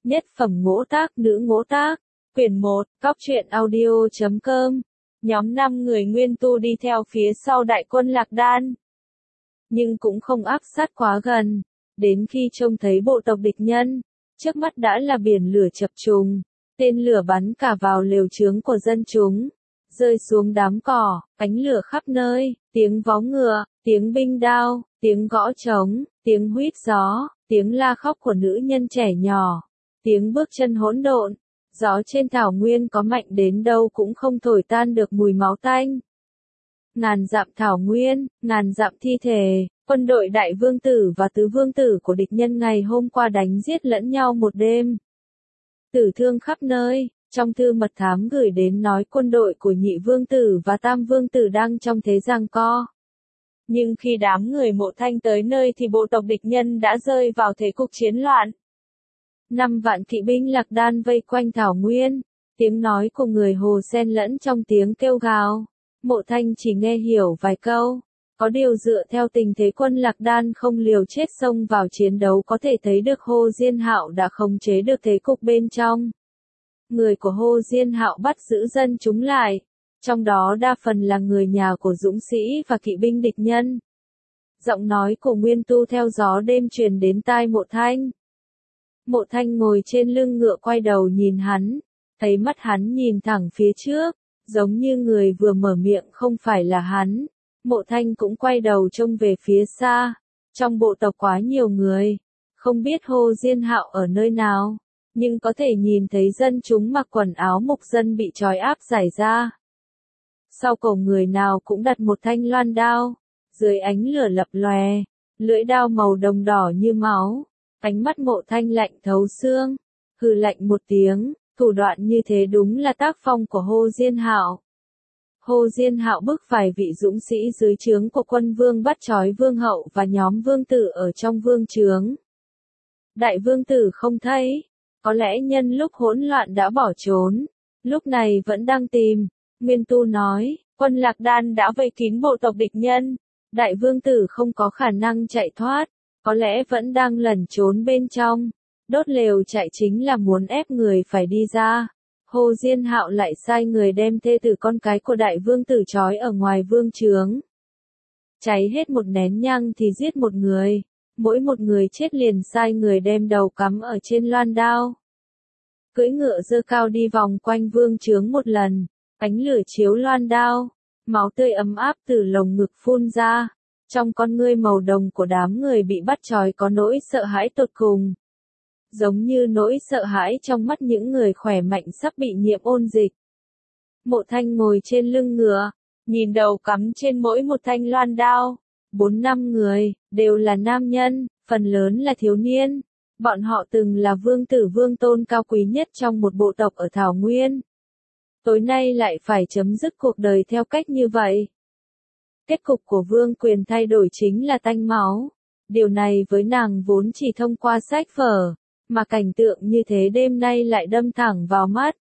Nhất phẩm ngỗ tác nữ ngỗ tác, quyển 1, cóc truyện audio.com, nhóm 5 người nguyên tu đi theo phía sau đại quân Lạc Đan. Nhưng cũng không áp sát quá gần, đến khi trông thấy bộ tộc địch nhân, trước mắt đã là biển lửa chập trùng, tên lửa bắn cả vào lều chướng của dân chúng, rơi xuống đám cỏ, ánh lửa khắp nơi, tiếng vó ngựa, tiếng binh đao, tiếng gõ trống, tiếng huýt gió, tiếng la khóc của nữ nhân trẻ nhỏ, tiếng bước chân hỗn độn. Gió trên thảo nguyên có mạnh đến đâu cũng không thổi tan được mùi máu tanh. Ngàn dặm thảo nguyên, ngàn dặm thi thể, quân đội đại vương tử và tứ vương tử của địch nhân ngày hôm qua đánh giết lẫn nhau một đêm. Tử thương khắp nơi, trong thư mật thám gửi đến nói quân đội của nhị vương tử và tam vương tử đang trong thế giằng co. Nhưng khi đám người Mộ Thanh tới nơi thì bộ tộc địch nhân đã rơi vào thế cục chiến loạn. 5 vạn kỵ binh Lạc Đan vây quanh thảo nguyên, tiếng nói của người Hồ xen lẫn trong tiếng kêu gào. Mộ Thanh chỉ nghe hiểu vài câu, có điều dựa theo tình thế quân Lạc Đan không liều chết xông vào chiến đấu có thể thấy được Hồ Diên Hạo đã khống chế được thế cục bên trong. Người của Hồ Diên Hạo bắt giữ dân chúng lại, trong đó đa phần là người nhà của dũng sĩ và kỵ binh địch nhân. Giọng nói của Nguyên Tu theo gió đêm truyền đến tai Mộ Thanh. Mộ Thanh ngồi trên lưng ngựa quay đầu nhìn hắn, thấy mắt hắn nhìn thẳng phía trước, giống như người vừa mở miệng không phải là hắn. Mộ Thanh cũng quay đầu trông về phía xa, trong bộ tộc quá nhiều người, không biết Hồ Diên Hạo ở nơi nào, nhưng có thể nhìn thấy dân chúng mặc quần áo mục dân bị trói áp giải ra. Sau cổ người nào cũng đặt một thanh loan đao, dưới ánh lửa lập lòe, lưỡi đao màu đồng đỏ như máu. Ánh mắt Mộ Thanh lạnh thấu xương, hừ lạnh một tiếng, thủ đoạn như thế đúng là tác phong của Hồ Diên Hạo. Hồ Diên Hạo bức vài vị dũng sĩ dưới trướng của quân vương bắt trói vương hậu và nhóm vương tử ở trong vương trướng. Đại vương tử không thấy, có lẽ nhân lúc hỗn loạn đã bỏ trốn, lúc này vẫn đang tìm. Nguyên Tu nói, quân Lạc Đan đã vây kín bộ tộc địch nhân, đại vương tử không có khả năng chạy thoát. Có lẽ vẫn đang lẩn trốn bên trong, đốt lều chạy chính là muốn ép người phải đi ra. Hồ Diên Hạo lại sai người đem thê tử con cái của đại vương tử trói ở ngoài vương trướng. Cháy hết một nén nhang thì giết một người, mỗi một người chết liền sai người đem đầu cắm ở trên loan đao. Cưỡi ngựa giơ cao đi vòng quanh vương trướng một lần, ánh lửa chiếu loan đao, máu tươi ấm áp từ lồng ngực phun ra. Trong con ngươi màu đồng của đám người bị bắt trói có nỗi sợ hãi tột cùng. Giống như nỗi sợ hãi trong mắt những người khỏe mạnh sắp bị nhiễm ôn dịch. Mộ Thanh ngồi trên lưng ngựa, nhìn đầu cắm trên mỗi một thanh loan đao. 4-5 người, đều là nam nhân, phần lớn là thiếu niên. Bọn họ từng là vương tử vương tôn cao quý nhất trong một bộ tộc ở Thảo Nguyên. Tối nay lại phải chấm dứt cuộc đời theo cách như vậy. Kết cục của vương quyền thay đổi chính là tanh máu. Điều này với nàng vốn chỉ thông qua sách vở, mà cảnh tượng như thế đêm nay lại đâm thẳng vào mắt.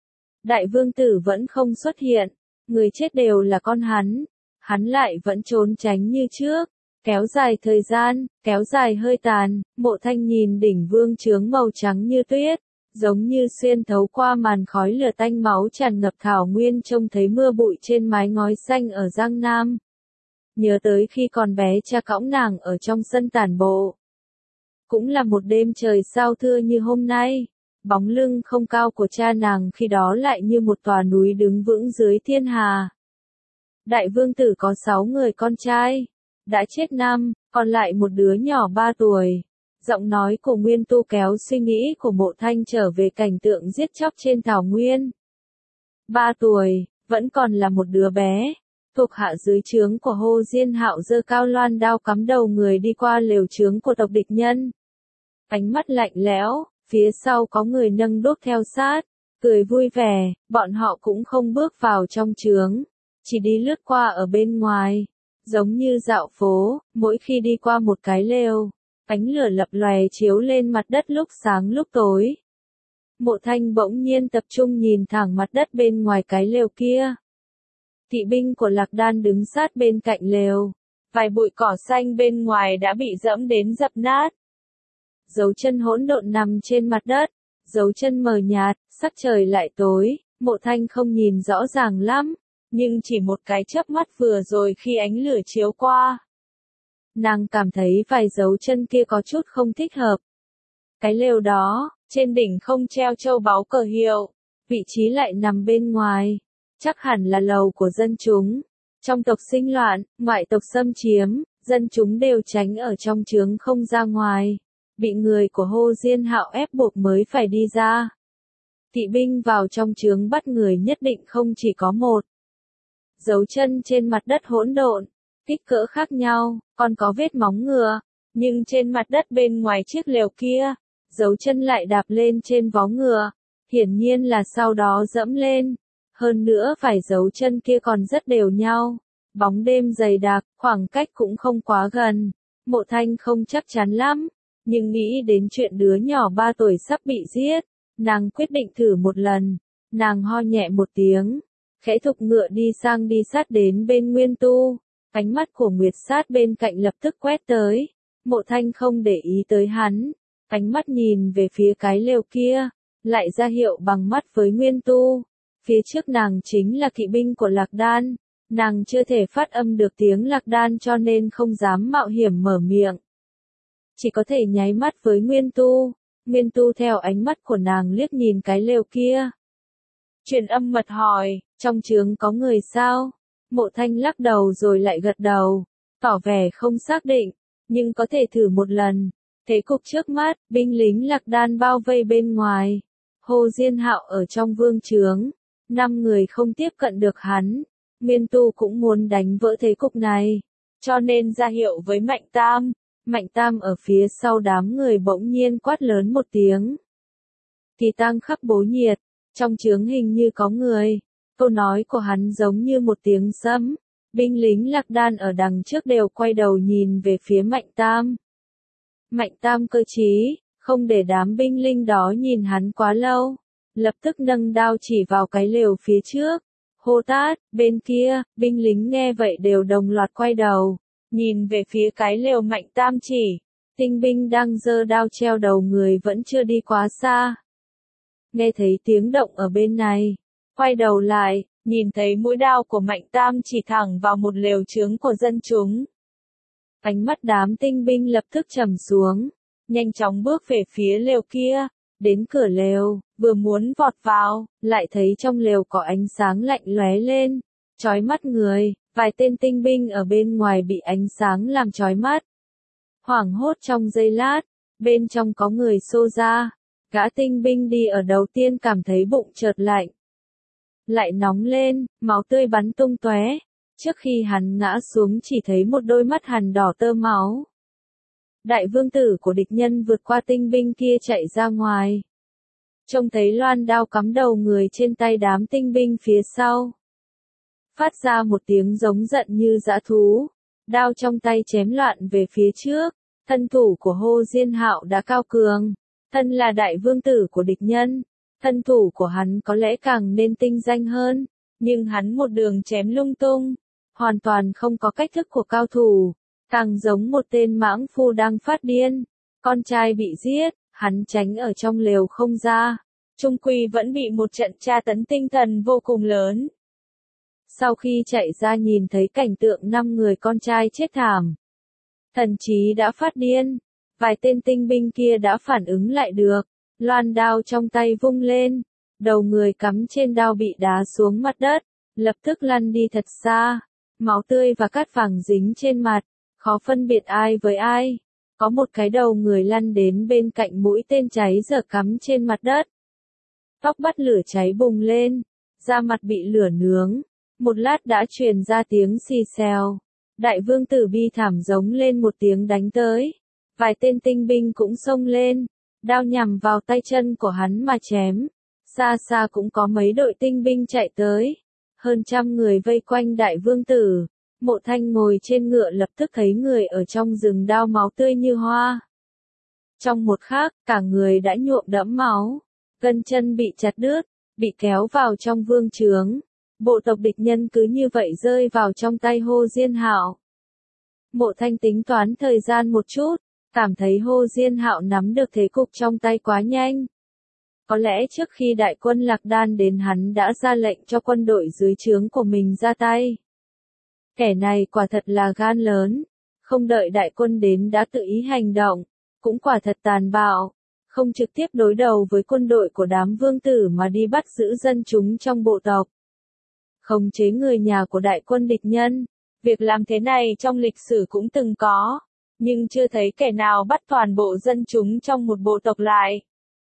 Đại vương tử vẫn không xuất hiện, người chết đều là con hắn lại vẫn trốn tránh như trước, kéo dài thời gian, kéo dài hơi tàn. Mộ Thanh nhìn đỉnh vương trướng màu trắng như tuyết, giống như xuyên thấu qua màn khói lửa tanh máu tràn ngập thảo nguyên trông thấy mưa bụi trên mái ngói xanh ở Giang Nam. Nhớ tới khi còn bé cha cõng nàng ở trong sân tản bộ. Cũng là một đêm trời sao thưa như hôm nay, bóng lưng không cao của cha nàng khi đó lại như một tòa núi đứng vững dưới thiên hà. Đại vương tử có 6 người con trai, đã chết 5, còn lại một đứa nhỏ 3 tuổi. Giọng nói của Nguyên Tu kéo suy nghĩ của Mộ Thanh trở về cảnh tượng giết chóc trên thảo nguyên. 3 tuổi, vẫn còn là một đứa bé. Thuộc hạ dưới trướng của Hồ Diên Hạo giơ cao loan đao cắm đầu người đi qua lều trướng của tộc địch nhân. Ánh mắt lạnh lẽo, phía sau có người nâng đốt theo sát, cười vui vẻ, bọn họ cũng không bước vào trong trướng, chỉ đi lướt qua ở bên ngoài, giống như dạo phố, mỗi khi đi qua một cái lều, ánh lửa lập lòe chiếu lên mặt đất lúc sáng lúc tối. Mộ Thanh bỗng nhiên tập trung nhìn thẳng mặt đất bên ngoài cái lều kia. Kỵ binh của Lạc Đan đứng sát bên cạnh lều, vài bụi cỏ xanh bên ngoài đã bị dẫm đến dập nát. Dấu chân hỗn độn nằm trên mặt đất, dấu chân mờ nhạt, sắc trời lại tối, Mộ Thanh không nhìn rõ ràng lắm, nhưng chỉ một cái chớp mắt vừa rồi khi ánh lửa chiếu qua. Nàng cảm thấy vài dấu chân kia có chút không thích hợp. Cái lều đó, trên đỉnh không treo châu báu cờ hiệu, vị trí lại nằm bên ngoài, chắc hẳn là lầu của dân chúng. Trong tộc sinh loạn, ngoại tộc xâm chiếm, dân chúng đều tránh ở trong trướng không ra ngoài, bị người của Hồ Diên Hạo ép buộc mới phải đi ra. Kỵ binh vào trong trướng bắt người nhất định không chỉ có một. Dấu chân trên mặt đất hỗn độn, kích cỡ khác nhau, còn có vết móng ngựa, nhưng trên mặt đất bên ngoài chiếc lều kia, dấu chân lại đạp lên trên vó ngựa, hiển nhiên là sau đó dẫm lên. Hơn nữa vài dấu chân kia còn rất đều nhau, bóng đêm dày đặc, khoảng cách cũng không quá gần. Mộ Thanh không chắc chắn lắm, nhưng nghĩ đến chuyện đứa nhỏ 3 tuổi sắp bị giết, nàng quyết định thử một lần. Nàng ho nhẹ một tiếng, khẽ thúc ngựa đi sang đi sát đến bên Nguyên Tu. Ánh mắt của Nguyệt Sát bên cạnh lập tức quét tới. Mộ Thanh không để ý tới hắn, ánh mắt nhìn về phía cái lều kia, lại ra hiệu bằng mắt với Nguyên Tu. Phía trước nàng chính là kỵ binh của Lạc Đan, nàng chưa thể phát âm được tiếng Lạc Đan cho nên không dám mạo hiểm mở miệng. Chỉ có thể nháy mắt với Nguyên Tu. Nguyên Tu theo ánh mắt của nàng liếc nhìn cái lều kia. Truyền âm mật hỏi, trong trướng có người sao? Mộ Thanh lắc đầu rồi lại gật đầu, tỏ vẻ không xác định, nhưng có thể thử một lần. Thế cục trước mắt, binh lính Lạc Đan bao vây bên ngoài. Hồ Diên Hạo ở trong vương trướng, 5 người không tiếp cận được hắn. Nguyên Tu cũng muốn đánh vỡ thế cục này, cho nên ra hiệu với Mạnh Tam. Mạnh Tam ở phía sau đám người bỗng nhiên quát lớn một tiếng. Kỳ Tăng khắc bố nhiệt, trong trướng hình như có người. Câu nói của hắn giống như một tiếng sấm. Binh lính Lạc Đan ở đằng trước đều quay đầu nhìn về phía Mạnh Tam. Mạnh Tam cơ trí, không để đám binh lính đó nhìn hắn quá lâu. Lập tức nâng đao chỉ vào cái lều phía trước. Hô tát, bên kia, binh lính nghe vậy đều đồng loạt quay đầu. Nhìn về phía cái lều Mạnh Tam chỉ. Tinh binh đang giơ đao treo đầu người vẫn chưa đi quá xa. Nghe thấy tiếng động ở bên này. Quay đầu lại, nhìn thấy mũi đao của Mạnh Tam chỉ thẳng vào một lều trướng của dân chúng. Ánh mắt đám tinh binh lập tức trầm xuống, nhanh chóng bước về phía lều kia, đến cửa lều, vừa muốn vọt vào, lại thấy trong lều có ánh sáng lạnh lóe lên, chói mắt người, vài tên tinh binh ở bên ngoài bị ánh sáng làm chói mắt. Hoảng hốt trong giây lát, bên trong có người xô ra, gã tinh binh đi ở đầu tiên cảm thấy bụng chợt lạnh. Lại nóng lên, máu tươi bắn tung tóe. Trước khi hắn ngã xuống chỉ thấy một đôi mắt hằn đỏ tơ máu. Đại vương tử của địch nhân vượt qua tinh binh kia chạy ra ngoài. Trông thấy loan đao cắm đầu người trên tay đám tinh binh phía sau. Phát ra một tiếng giống giận như dã thú. Đao trong tay chém loạn về phía trước. Thân thủ của Hồ Diên Hạo đã cao cường. Thân là đại vương tử của địch nhân. Thân thủ của hắn có lẽ càng nên tinh danh hơn. Nhưng hắn một đường chém lung tung. Hoàn toàn không có cách thức của cao thủ. Càng giống một tên mãng phu đang phát điên. Con trai bị giết, hắn tránh ở trong lều không ra. Trung quy vẫn bị một trận tra tấn tinh thần vô cùng lớn. Sau khi chạy ra nhìn thấy cảnh tượng 5 người con trai chết thảm. Thần trí đã phát điên. Vài tên tinh binh kia đã phản ứng lại được. Loan đao trong tay vung lên. Đầu người cắm trên đao bị đá xuống mặt đất. Lập tức lăn đi thật xa. Máu tươi và cát vàng dính trên mặt. Khó phân biệt ai với ai. Có một cái đầu người lăn đến bên cạnh mũi tên cháy giờ cắm trên mặt đất. Tóc bắt lửa cháy bùng lên. Da mặt bị lửa nướng. Một lát đã truyền ra tiếng xì xèo. Đại vương tử bi thảm giống lên một tiếng đánh tới. Vài tên tinh binh cũng xông lên. Đao nhằm vào tay chân của hắn mà chém. Xa xa cũng có mấy đội tinh binh chạy tới. Hơn 100 người vây quanh đại vương tử. Mộ Thanh ngồi trên ngựa lập tức thấy người ở trong rừng đao máu tươi như hoa. Trong một khắc, cả người đã nhuộm đẫm máu. Gân chân bị chặt đứt, bị kéo vào trong vương trướng. Bộ tộc địch nhân cứ như vậy rơi vào trong tay Hồ Diên Hạo. Mộ Thanh tính toán thời gian một chút, cảm thấy Hồ Diên Hạo nắm được thế cục trong tay quá nhanh. Có lẽ trước khi đại quân Lạc Đan đến hắn đã ra lệnh cho quân đội dưới trướng của mình ra tay. Kẻ này quả thật là gan lớn, không đợi đại quân đến đã tự ý hành động, cũng quả thật tàn bạo, không trực tiếp đối đầu với quân đội của đám vương tử mà đi bắt giữ dân chúng trong bộ tộc. Khống chế người nhà của đại quân địch nhân, việc làm thế này trong lịch sử cũng từng có, nhưng chưa thấy kẻ nào bắt toàn bộ dân chúng trong một bộ tộc lại.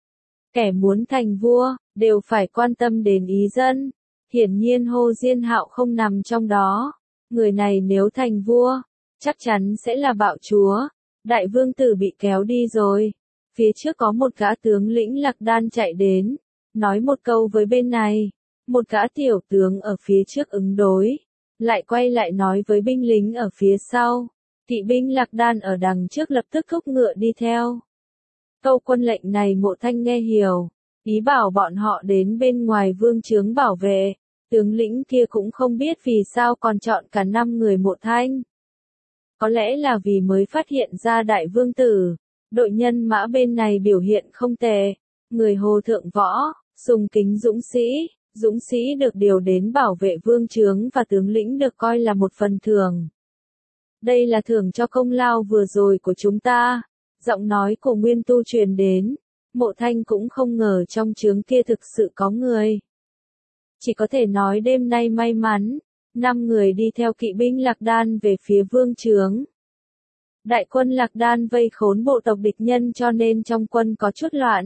Kẻ muốn thành vua, đều phải quan tâm đến ý dân. Hiển nhiên Hồ Diên Hạo không nằm trong đó. Người này nếu thành vua, chắc chắn sẽ là bạo chúa. Đại vương tử bị kéo đi rồi. Phía trước có một gã tướng lĩnh Lạc Đan chạy đến, nói một câu với bên này. Một gã tiểu tướng ở phía trước ứng đối, lại quay lại nói với binh lính ở phía sau. Kỵ binh Lạc Đan ở đằng trước lập tức thúc ngựa đi theo. Câu quân lệnh này Mộ Thanh nghe hiểu, ý bảo bọn họ đến bên ngoài vương trướng bảo vệ. Tướng lĩnh kia cũng không biết vì sao còn chọn cả 5 người Mộ Thanh. Có lẽ là vì mới phát hiện ra đại vương tử, đội nhân mã bên này biểu hiện không tệ, người Hồ thượng võ, sùng kính dũng sĩ được điều đến bảo vệ vương trướng và tướng lĩnh được coi là một phần thưởng. Đây là thưởng cho công lao vừa rồi của chúng ta. Giọng nói của Nguyên Tu truyền đến, Mộ Thanh cũng không ngờ trong trướng kia thực sự có người. Chỉ có thể nói đêm nay may mắn, 5 người đi theo kỵ binh Lạc Đan về phía vương trướng. Đại quân Lạc Đan vây khốn bộ tộc địch nhân cho nên trong quân có chút loạn.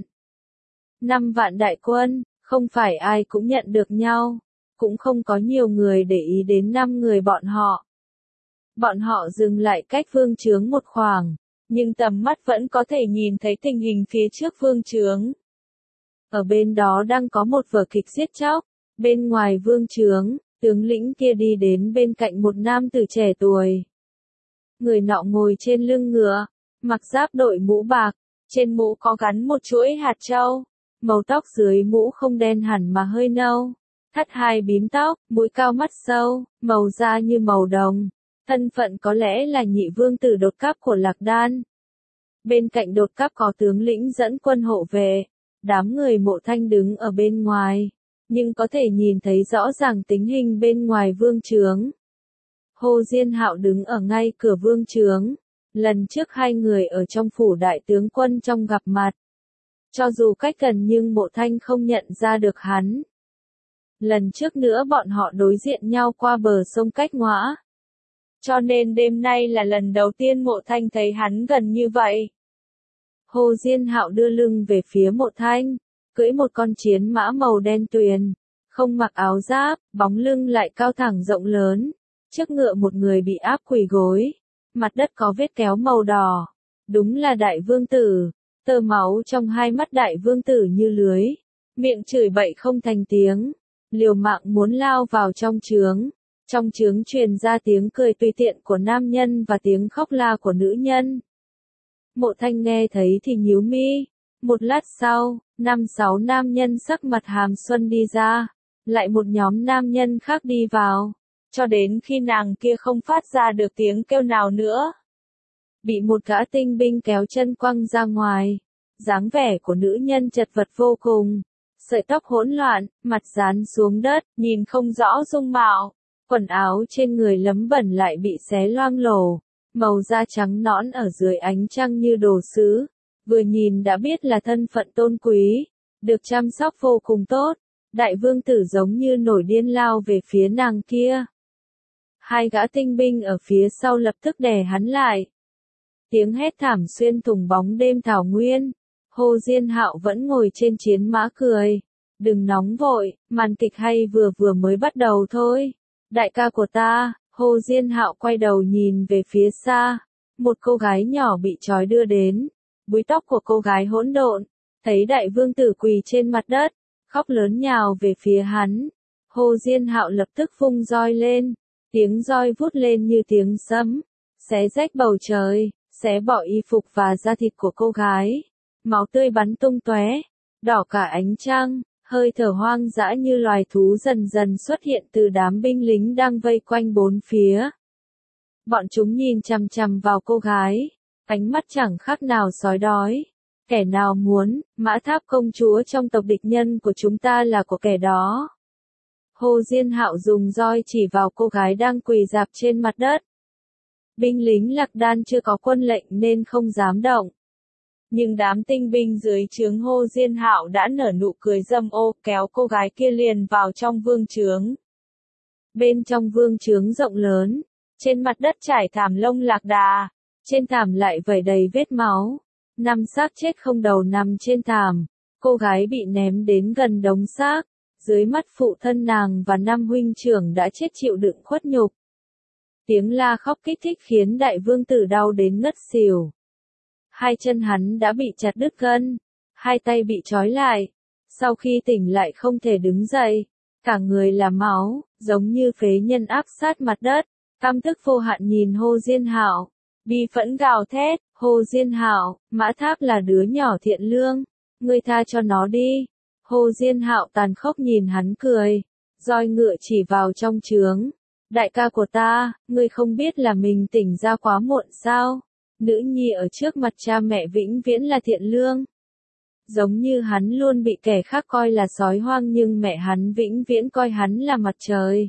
5 vạn đại quân, không phải ai cũng nhận được nhau, cũng không có nhiều người để ý đến 5 người bọn họ. Bọn họ dừng lại cách vương trướng một khoảng, nhưng tầm mắt vẫn có thể nhìn thấy tình hình phía trước vương trướng. Ở bên đó đang có một vở kịch giết chóc, bên ngoài vương trướng, tướng lĩnh kia đi đến bên cạnh một nam tử trẻ tuổi. Người nọ ngồi trên lưng ngựa, mặc giáp đội mũ bạc, trên mũ có gắn một chuỗi hạt châu, màu tóc dưới mũ không đen hẳn mà hơi nâu, thắt 2 bím tóc, mũi cao mắt sâu, màu da như màu đồng. Thân phận có lẽ là nhị vương tử đột cấp của Lạc Đan. Bên cạnh đột cấp có tướng lĩnh dẫn quân hộ về, đám người Mộ Thanh đứng ở bên ngoài, nhưng có thể nhìn thấy rõ ràng tình hình bên ngoài vương trướng. Hồ Diên Hạo đứng ở ngay cửa vương trướng, lần trước 2 người ở trong phủ đại tướng quân trong gặp mặt. Cho dù cách gần nhưng Mộ Thanh không nhận ra được hắn. Lần trước nữa bọn họ đối diện nhau qua bờ sông Cách Ngõa. Cho nên đêm nay là lần đầu tiên Mộ Thanh thấy hắn gần như vậy. Hồ Diên Hạo đưa lưng về phía Mộ Thanh, cưỡi một con chiến mã màu đen tuyền, không mặc áo giáp, bóng lưng lại cao thẳng rộng lớn. Trước ngựa một người bị áp quỳ gối, mặt đất có vết kéo màu đỏ. Đúng là đại vương tử, tơ máu trong hai mắt đại vương tử như lưới, miệng chửi bậy không thành tiếng, liều mạng muốn lao vào trong trướng. Trong trướng truyền ra tiếng cười tùy tiện của nam nhân và tiếng khóc la của nữ nhân. Mộ Thanh nghe thấy thì nhíu mi. Một lát sau, 5-6 nam nhân sắc mặt hàm xuân đi ra, lại một nhóm nam nhân khác đi vào, cho đến khi nàng kia không phát ra được tiếng kêu nào nữa. Bị một gã tinh binh kéo chân quăng ra ngoài, dáng vẻ của nữ nhân chật vật vô cùng, sợi tóc hỗn loạn, mặt dán xuống đất, nhìn không rõ dung mạo. Quần áo trên người lấm bẩn lại bị xé loang lổ, màu da trắng nõn ở dưới ánh trăng như đồ sứ, vừa nhìn đã biết là thân phận tôn quý, được chăm sóc vô cùng tốt. Đại vương tử giống như nổi điên lao về phía nàng kia. 2 gã tinh binh ở phía sau lập tức đè hắn lại. Tiếng hét thảm xuyên thủng bóng đêm thảo nguyên. Hồ Diên Hạo vẫn ngồi trên chiến mã cười. Đừng nóng vội, màn kịch hay vừa mới bắt đầu thôi. Đại ca của ta. Hồ Diên Hạo quay đầu nhìn về phía xa. Một cô gái nhỏ bị trói đưa đến. Búi tóc của cô gái hỗn độn. Thấy đại vương tử quỳ trên mặt đất, khóc lớn nhào về phía hắn. Hồ Diên Hạo lập tức vung roi lên. Tiếng roi vút lên như tiếng sấm, xé rách bầu trời, xé bỏ y phục và da thịt của cô gái. Máu tươi bắn tung tóe, đỏ cả ánh trăng, hơi thở hoang dã như loài thú dần dần xuất hiện từ đám binh lính đang vây quanh bốn phía. Bọn chúng nhìn chằm chằm vào cô gái, ánh mắt chẳng khác nào sói đói. Kẻ nào muốn, Mã Tháp công chúa trong tộc địch nhân của chúng ta là của kẻ đó. Hồ Diên Hạo dùng roi chỉ vào cô gái đang quỳ rạp trên mặt đất. Binh lính Lạc Đan chưa có quân lệnh nên không dám động. Nhưng đám tinh binh dưới trướng Hồ Diên Hạo đã nở nụ cười dâm ô, kéo cô gái kia liền vào trong vương trướng. Bên trong vương trướng rộng lớn, trên mặt đất trải thảm lông lạc đà, trên thảm lại vẩy đầy vết máu. 5 xác chết không đầu nằm trên thảm, cô gái bị ném đến gần đống xác, dưới mắt phụ thân nàng và 5 huynh trưởng đã chết chịu đựng khuất nhục. Tiếng la khóc kích thích khiến đại vương tử đau đến ngất xỉu. Hai chân hắn đã bị chặt đứt gân, hai tay bị trói lại, sau khi tỉnh lại không thể đứng dậy, cả người là máu, giống như phế nhân áp sát mặt đất, căm tức vô hạn nhìn Hồ Diên Hạo, bi phẫn gào thét, Hồ Diên Hạo, Mã Tháp là đứa nhỏ thiện lương, ngươi tha cho nó đi. Hồ Diên Hạo tàn khốc nhìn hắn cười, roi ngựa chỉ vào trong trướng. Đại ca của ta, ngươi không biết là mình tỉnh ra quá muộn sao? Nữ nhi ở trước mặt cha mẹ vĩnh viễn là thiện lương. Giống như hắn luôn bị kẻ khác coi là sói hoang nhưng mẹ hắn vĩnh viễn coi hắn là mặt trời.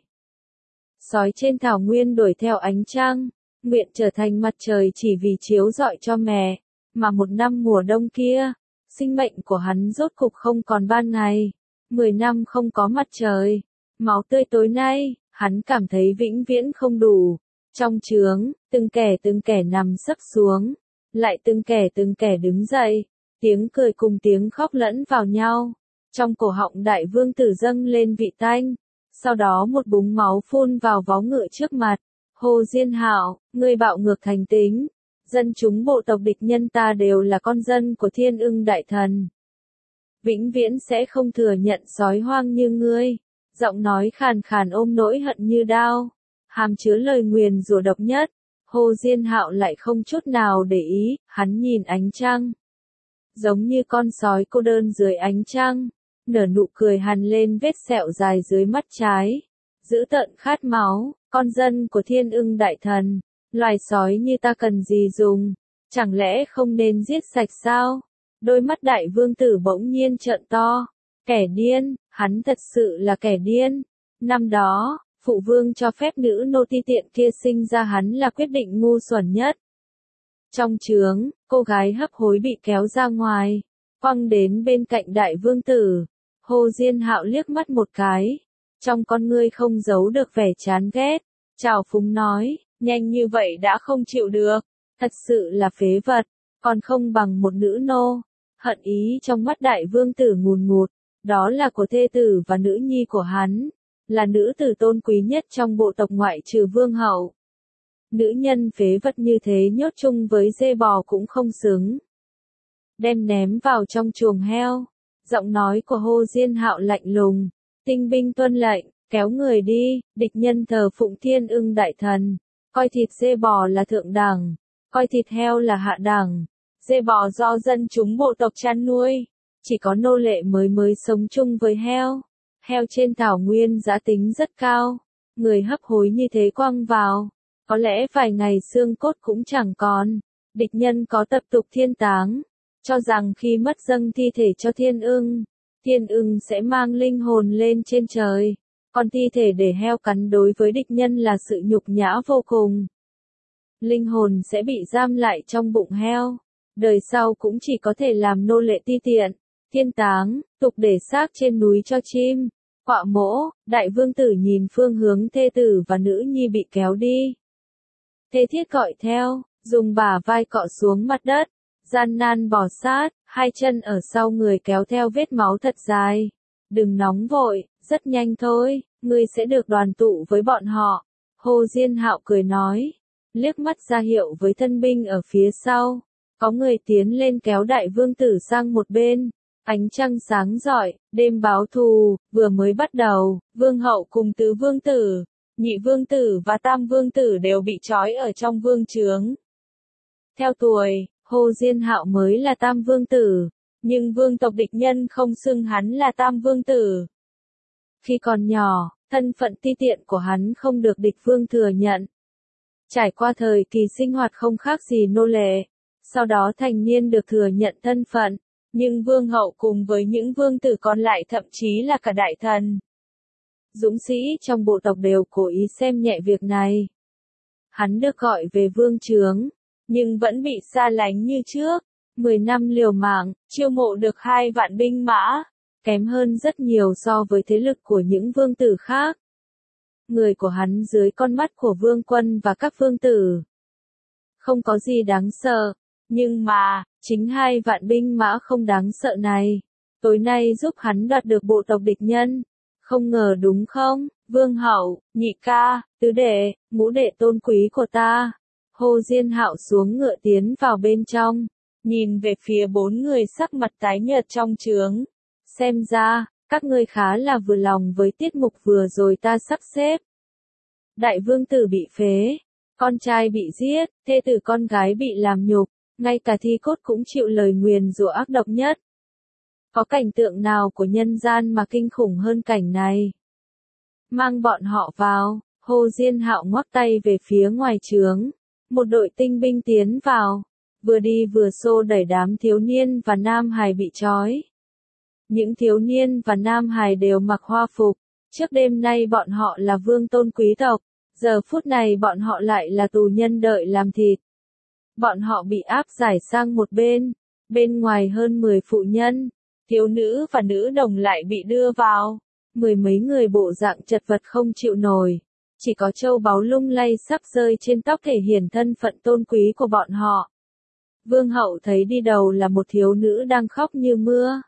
Sói trên thảo nguyên đuổi theo ánh trăng, nguyện trở thành mặt trời chỉ vì chiếu rọi cho mẹ, mà một năm mùa đông kia, sinh mệnh của hắn rốt cục không còn ban ngày, 10 năm không có mặt trời, máu tươi tối nay, hắn cảm thấy vĩnh viễn không đủ. Trong trướng, từng kẻ nằm sấp xuống, lại từng kẻ đứng dậy, tiếng cười cùng tiếng khóc lẫn vào nhau. Trong cổ họng đại vương tử dâng lên vị tanh, sau đó một búng máu phun vào vó ngựa trước mặt. Hồ Diên Hạo, ngươi bạo ngược thành tính, dân chúng bộ tộc địch nhân ta đều là con dân của Thiên Ưng Đại Thần. Vĩnh viễn sẽ không thừa nhận sói hoang như ngươi. Giọng nói khàn khàn ôm nỗi hận như đao, hàm chứa lời nguyền rủa độc nhất. Hồ Diên Hạo lại không chút nào để ý, hắn nhìn ánh trăng. Giống như con sói cô đơn dưới ánh trăng, nở nụ cười hằn lên vết sẹo dài dưới mắt trái. Dữ tợn khát máu, con dân của Thiên Ưng Đại Thần, loài sói như ta cần gì dùng, chẳng lẽ không nên giết sạch sao? Đôi mắt đại vương tử bỗng nhiên trợn to. Kẻ điên, hắn thật sự là kẻ điên. Năm đó, phụ vương cho phép nữ nô ti tiện kia sinh ra hắn là quyết định ngu xuẩn nhất. Trong trướng, cô gái hấp hối bị kéo ra ngoài, quăng đến bên cạnh đại vương tử. Hồ Diên Hạo liếc mắt một cái, trong con ngươi không giấu được vẻ chán ghét, trào phúng nói, nhanh như vậy đã không chịu được, thật sự là phế vật, còn không bằng một nữ nô. Hận ý trong mắt đại vương tử ngùn ngụt. Đó là của thê tử và nữ nhi của hắn, là nữ tử tôn quý nhất trong bộ tộc ngoại trừ vương hậu. Nữ nhân phế vật như thế nhốt chung với dê bò cũng không xứng. Đem ném vào trong chuồng heo. Giọng nói của Hồ Diên Hạo lạnh lùng. Tinh binh tuân lệnh, kéo người đi, địch nhân thờ phụng Thiên Ưng Đại Thần. Coi thịt dê bò là thượng đẳng, coi thịt heo là hạ đẳng. Dê bò do dân chúng bộ tộc chăn nuôi. Chỉ có nô lệ mới sống chung với heo. Heo trên thảo nguyên giá tính rất cao. Người hấp hối như thế quăng vào. Có lẽ vài ngày xương cốt cũng chẳng còn. Địch nhân có tập tục thiên táng. Cho rằng khi mất dâng thi thể cho thiên ưng sẽ mang linh hồn lên trên trời. Còn thi thể để heo cắn đối với địch nhân là sự nhục nhã vô cùng. Linh hồn sẽ bị giam lại trong bụng heo. Đời sau cũng chỉ có thể làm nô lệ ti tiện. Thiên táng, tục để xác trên núi cho chim. Quạ mỗ, đại vương tử nhìn phương hướng thê tử và nữ nhi bị kéo đi. Thê thiết gọi theo, dùng bả vai cọ xuống mặt đất, gian nan bò sát, hai chân ở sau người kéo theo vết máu thật dài. Đừng nóng vội, rất nhanh thôi, ngươi sẽ được đoàn tụ với bọn họ. Hồ Diên Hạo cười nói, liếc mắt ra hiệu với thân binh ở phía sau. Có người tiến lên kéo đại vương tử sang một bên. Ánh trăng sáng rọi, đêm báo thù, vừa mới bắt đầu, vương hậu cùng tứ vương tử, nhị vương tử và tam vương tử đều bị trói ở trong vương trướng. Theo tuổi, Hồ Diên Hạo mới là tam vương tử, nhưng vương tộc địch nhân không xưng hắn là tam vương tử. Khi còn nhỏ, thân phận ti tiện của hắn không được địch vương thừa nhận. Trải qua thời kỳ sinh hoạt không khác gì nô lệ. Sau đó thành niên được thừa nhận thân phận, nhưng vương hậu cùng với những vương tử còn lại thậm chí là cả đại thần, dũng sĩ trong bộ tộc đều cố ý xem nhẹ việc này. Hắn được gọi về vương trướng, nhưng vẫn bị xa lánh như trước. 10 năm liều mạng, chiêu mộ được 2 vạn binh mã, kém hơn rất nhiều so với thế lực của những vương tử khác. Người của hắn dưới con mắt của vương quân và các vương tử. Không có gì đáng sợ, nhưng mà, chính 2 vạn binh mã không đáng sợ này, tối nay giúp hắn đoạt được bộ tộc địch nhân. Không ngờ đúng không, vương hậu, nhị ca, tứ đệ, ngũ đệ tôn quý của ta. Hồ Diên Hạo xuống ngựa tiến vào bên trong, nhìn về phía 4 người sắc mặt tái nhợt trong trướng. Xem ra, các ngươi khá là vừa lòng với tiết mục vừa rồi ta sắp xếp. Đại vương tử bị phế, con trai bị giết, thê tử con gái bị làm nhục, ngay cả thi cốt cũng chịu lời nguyền rủa ác độc nhất. Có cảnh tượng nào của nhân gian mà kinh khủng hơn cảnh này? Mang bọn họ vào, Hồ Diên Hạo ngoắc tay về phía ngoài trướng. Một đội tinh binh tiến vào, vừa đi vừa xô đẩy đám thiếu niên và nam hài bị trói. Những thiếu niên và nam hài đều mặc hoa phục, trước đêm nay bọn họ là vương tôn quý tộc, giờ phút này bọn họ lại là tù nhân đợi làm thịt. Bọn họ bị áp giải sang một bên ngoài hơn 10 phụ nhân, thiếu nữ và nữ đồng lại bị đưa vào, 10 mấy người bộ dạng chật vật không chịu nổi. Chỉ có châu báu lung lay sắp rơi trên tóc thể hiện thân phận tôn quý của bọn họ. Vương hậu thấy đi đầu là một thiếu nữ đang khóc như mưa.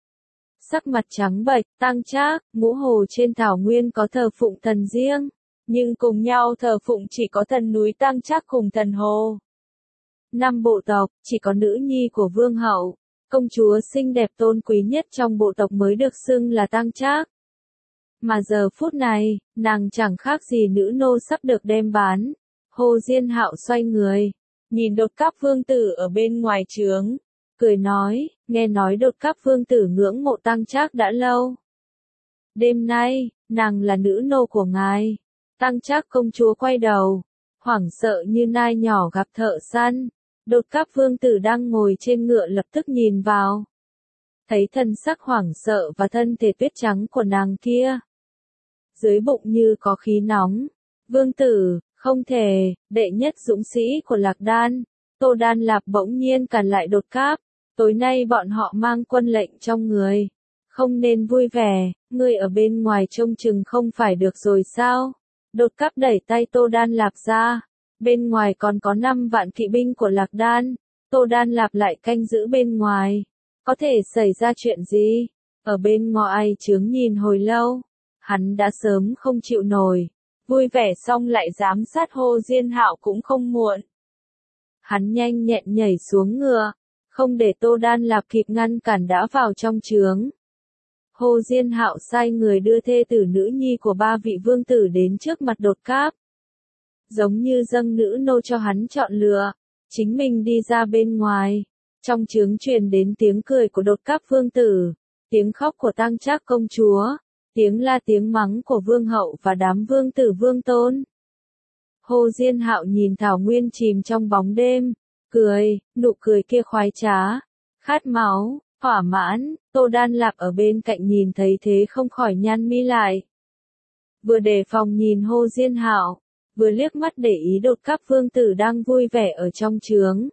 Sắc mặt trắng bệch, tang trác, Ngũ Hồ trên thảo nguyên có thờ phụng thần riêng, nhưng cùng nhau thờ phụng chỉ có thần núi Tang Trác cùng thần hồ. 5 bộ tộc, chỉ có nữ nhi của vương hậu, công chúa xinh đẹp tôn quý nhất trong bộ tộc mới được xưng là Tang Trác. Mà giờ phút này, nàng chẳng khác gì nữ nô sắp được đem bán. Hồ Diên Hạo xoay người, nhìn đột các vương tử ở bên ngoài trướng, cười nói, nghe nói đột các vương tử ngưỡng mộ Tang Trác đã lâu. Đêm nay, nàng là nữ nô của ngài. Tang Trác công chúa quay đầu, hoảng sợ như nai nhỏ gặp thợ săn. Đột các vương tử đang ngồi trên ngựa lập tức nhìn vào. Thấy thân sắc hoảng sợ và thân thể tuyết trắng của nàng kia. Dưới bụng như có khí nóng. Vương tử, không thể, đệ nhất dũng sĩ của Lạc Đan. Tô Đan Lạp bỗng nhiên cản lại đột cáp. Tối nay bọn họ mang quân lệnh trong người. Không nên vui vẻ, ngươi ở bên ngoài trông chừng không phải được rồi sao? Đột cáp đẩy tay Tô Đan Lạp ra. Bên ngoài còn có 5 vạn kỵ binh của Lạc Đan. Tô Đan Lạp lại canh giữ bên ngoài. Có thể xảy ra chuyện gì? Ở bên ngoài trướng nhìn hồi lâu. Hắn đã sớm không chịu nổi. Vui vẻ xong lại giám sát Hồ Diên Hạo cũng không muộn. Hắn nhanh nhẹn nhảy xuống ngựa. Không để Tô Đan Lạp kịp ngăn cản đã vào trong trướng. Hồ Diên Hạo sai người đưa thê tử nữ nhi của 3 vị vương tử đến trước mặt đột cáp. Giống như dâng nữ nô cho hắn chọn lựa. Chính mình đi ra bên ngoài. Trong trướng truyền đến tiếng cười của đột cáp vương tử. Tiếng khóc của Tang Trác công chúa. Tiếng la tiếng mắng của vương hậu và đám vương tử vương tôn. Hồ Diên Hạo nhìn thảo nguyên chìm trong bóng đêm. Cười, nụ cười kia khoái trá. Khát máu, thỏa mãn. Tô Đan Lạp ở bên cạnh nhìn thấy thế không khỏi nhăn mi lại. Vừa đề phòng nhìn Hồ Diên Hạo. Vừa liếc mắt để ý đột các vương tử đang vui vẻ ở trong trướng.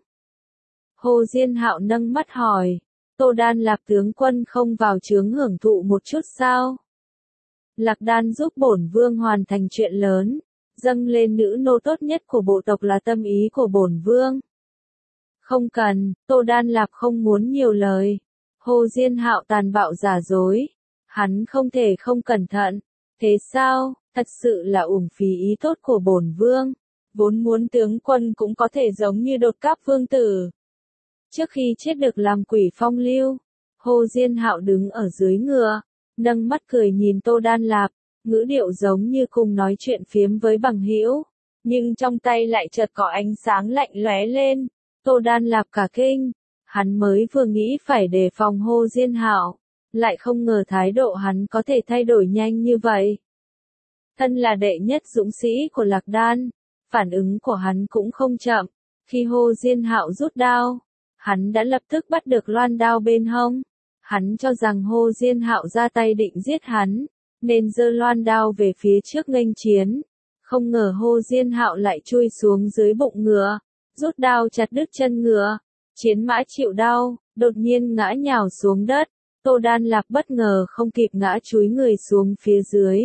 Hồ Diên Hạo nâng mắt hỏi. Tô Đan Lạp tướng quân không vào trướng hưởng thụ một chút sao? Lạc Đan giúp bổn vương hoàn thành chuyện lớn. Dâng lên nữ nô tốt nhất của bộ tộc là tâm ý của bổn vương. Không cần, Tô Đan Lạp không muốn nhiều lời. Hồ Diên Hạo tàn bạo giả dối. Hắn không thể không cẩn thận. Thế sao, thật sự là uổng phí ý tốt của bổn vương. Vốn muốn tướng quân cũng có thể giống như đột cáp vương tử. Trước khi chết được làm quỷ phong lưu, Hồ Diên Hạo đứng ở dưới ngựa, nâng mắt cười nhìn Tô Đan Lạp, ngữ điệu giống như cùng nói chuyện phiếm với bằng hữu, nhưng trong tay lại chợt có ánh sáng lạnh lóe lên. Tô Đan Lạp cả kinh, hắn mới vừa nghĩ phải đề phòng Hồ Diên Hạo, lại không ngờ thái độ hắn có thể thay đổi nhanh như vậy. Thân là đệ nhất dũng sĩ của Lạc Đan, phản ứng của hắn cũng không chậm, Khi Hồ Diên Hạo rút đao, hắn đã lập tức bắt được loan đao bên hông. Hắn cho rằng Hồ Diên Hạo ra tay định giết hắn, nên giơ loan đao về phía trước nghênh chiến. Không ngờ Hồ Diên Hạo lại chui xuống dưới bụng ngựa, rút đao chặt đứt chân ngựa. Chiến mã chịu đau, đột nhiên ngã nhào xuống đất. Tô Đan Lạp bất ngờ không kịp ngã chúi người xuống phía dưới.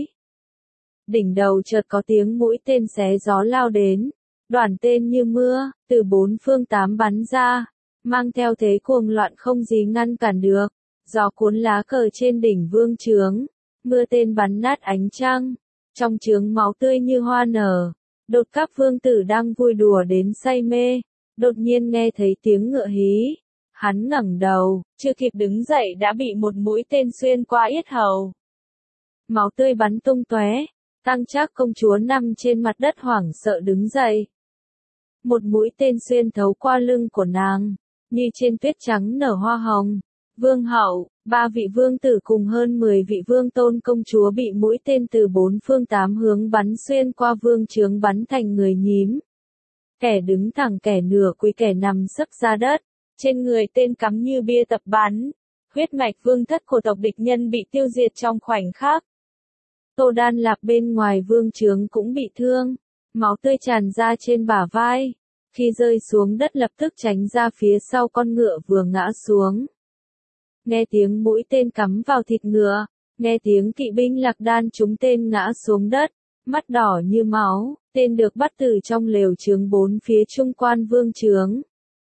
Đỉnh đầu chợt có tiếng mũi tên xé gió lao đến. Đoàn tên như mưa, từ bốn phương tám bắn ra, mang theo thế cuồng loạn không gì ngăn cản được. Gió cuốn lá cờ trên đỉnh vương trướng, mưa tên bắn nát ánh trăng. Trong trướng máu tươi như hoa nở, đột các vương tử đang vui đùa đến say mê. Đột nhiên nghe thấy tiếng ngựa hí. Hắn ngẩng đầu, chưa kịp đứng dậy đã bị một mũi tên xuyên qua yết hầu. Máu tươi bắn tung tóe, Tăng Trác công chúa nằm trên mặt đất hoảng sợ đứng dậy. Một mũi tên xuyên thấu qua lưng của nàng, như trên tuyết trắng nở hoa hồng. Vương hậu, 3 vị vương tử cùng hơn 10 vị vương tôn công chúa bị mũi tên từ 4 phương 8 hướng bắn xuyên qua vương trướng bắn thành người nhím. Kẻ đứng thẳng, kẻ nửa quỳ, kẻ nằm sấp ra đất. Trên người tên cắm như bia tập bắn. Huyết mạch vương thất của tộc địch nhân bị tiêu diệt trong khoảnh khắc. Tô Đan Lạp bên ngoài vương trướng cũng bị thương. Máu tươi tràn ra trên bả vai. Khi rơi xuống đất lập tức tránh ra phía sau con ngựa vừa ngã xuống. Nghe tiếng mũi tên cắm vào thịt ngựa. Nghe tiếng kỵ binh Lạc Đan trúng tên ngã xuống đất. Mắt đỏ như máu. Tên được bắt từ trong lều trướng bốn phía trung quan vương trướng.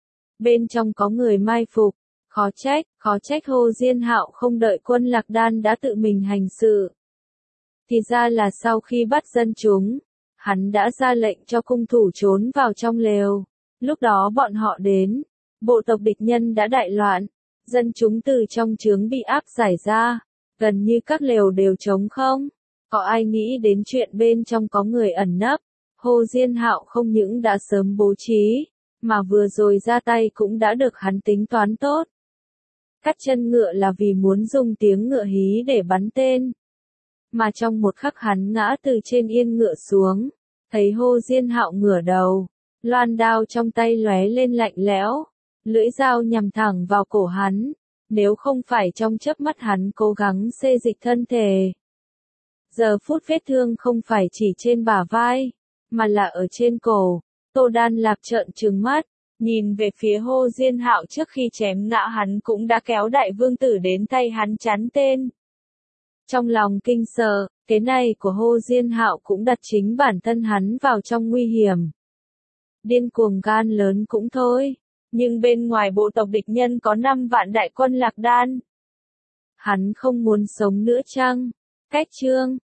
Bên trong có người mai phục. Khó trách Hồ Diên Hạo không đợi quân Lạc Đan đã tự mình hành sự. Thì ra là sau khi bắt dân chúng, hắn đã ra lệnh cho cung thủ trốn vào trong lều. Lúc đó bọn họ đến, bộ tộc địch nhân đã đại loạn, dân chúng từ trong trướng bị áp giải ra, gần như các lều đều trống không. Có ai nghĩ đến chuyện bên trong có người ẩn nấp. Hồ Diên Hạo không những đã sớm bố trí, mà vừa rồi ra tay cũng đã được hắn tính toán tốt. Cắt chân ngựa là vì muốn dùng tiếng ngựa hí để bắn tên. Mà trong một khắc hắn ngã từ trên yên ngựa xuống, thấy Hồ Diên Hạo ngửa đầu, loan đao trong tay lóe lên lạnh lẽo, lưỡi dao nhằm thẳng vào cổ hắn, nếu không phải trong chớp mắt hắn cố gắng xê dịch thân thể. Giờ phút vết thương không phải chỉ trên bả vai, mà là ở trên cổ. Tô Đan Lạp trợn trừng mắt, nhìn về phía Hồ Diên Hạo trước khi chém ngã hắn cũng đã kéo đại vương tử đến thay hắn chắn tên. Trong lòng kinh sợ, cái này của Hồ Diên Hạo cũng đặt chính bản thân hắn vào trong nguy hiểm. Điên cuồng gan lớn cũng thôi, nhưng bên ngoài bộ tộc địch nhân có 5 vạn đại quân Lạc Đan. Hắn không muốn sống nữa chăng? Cách chương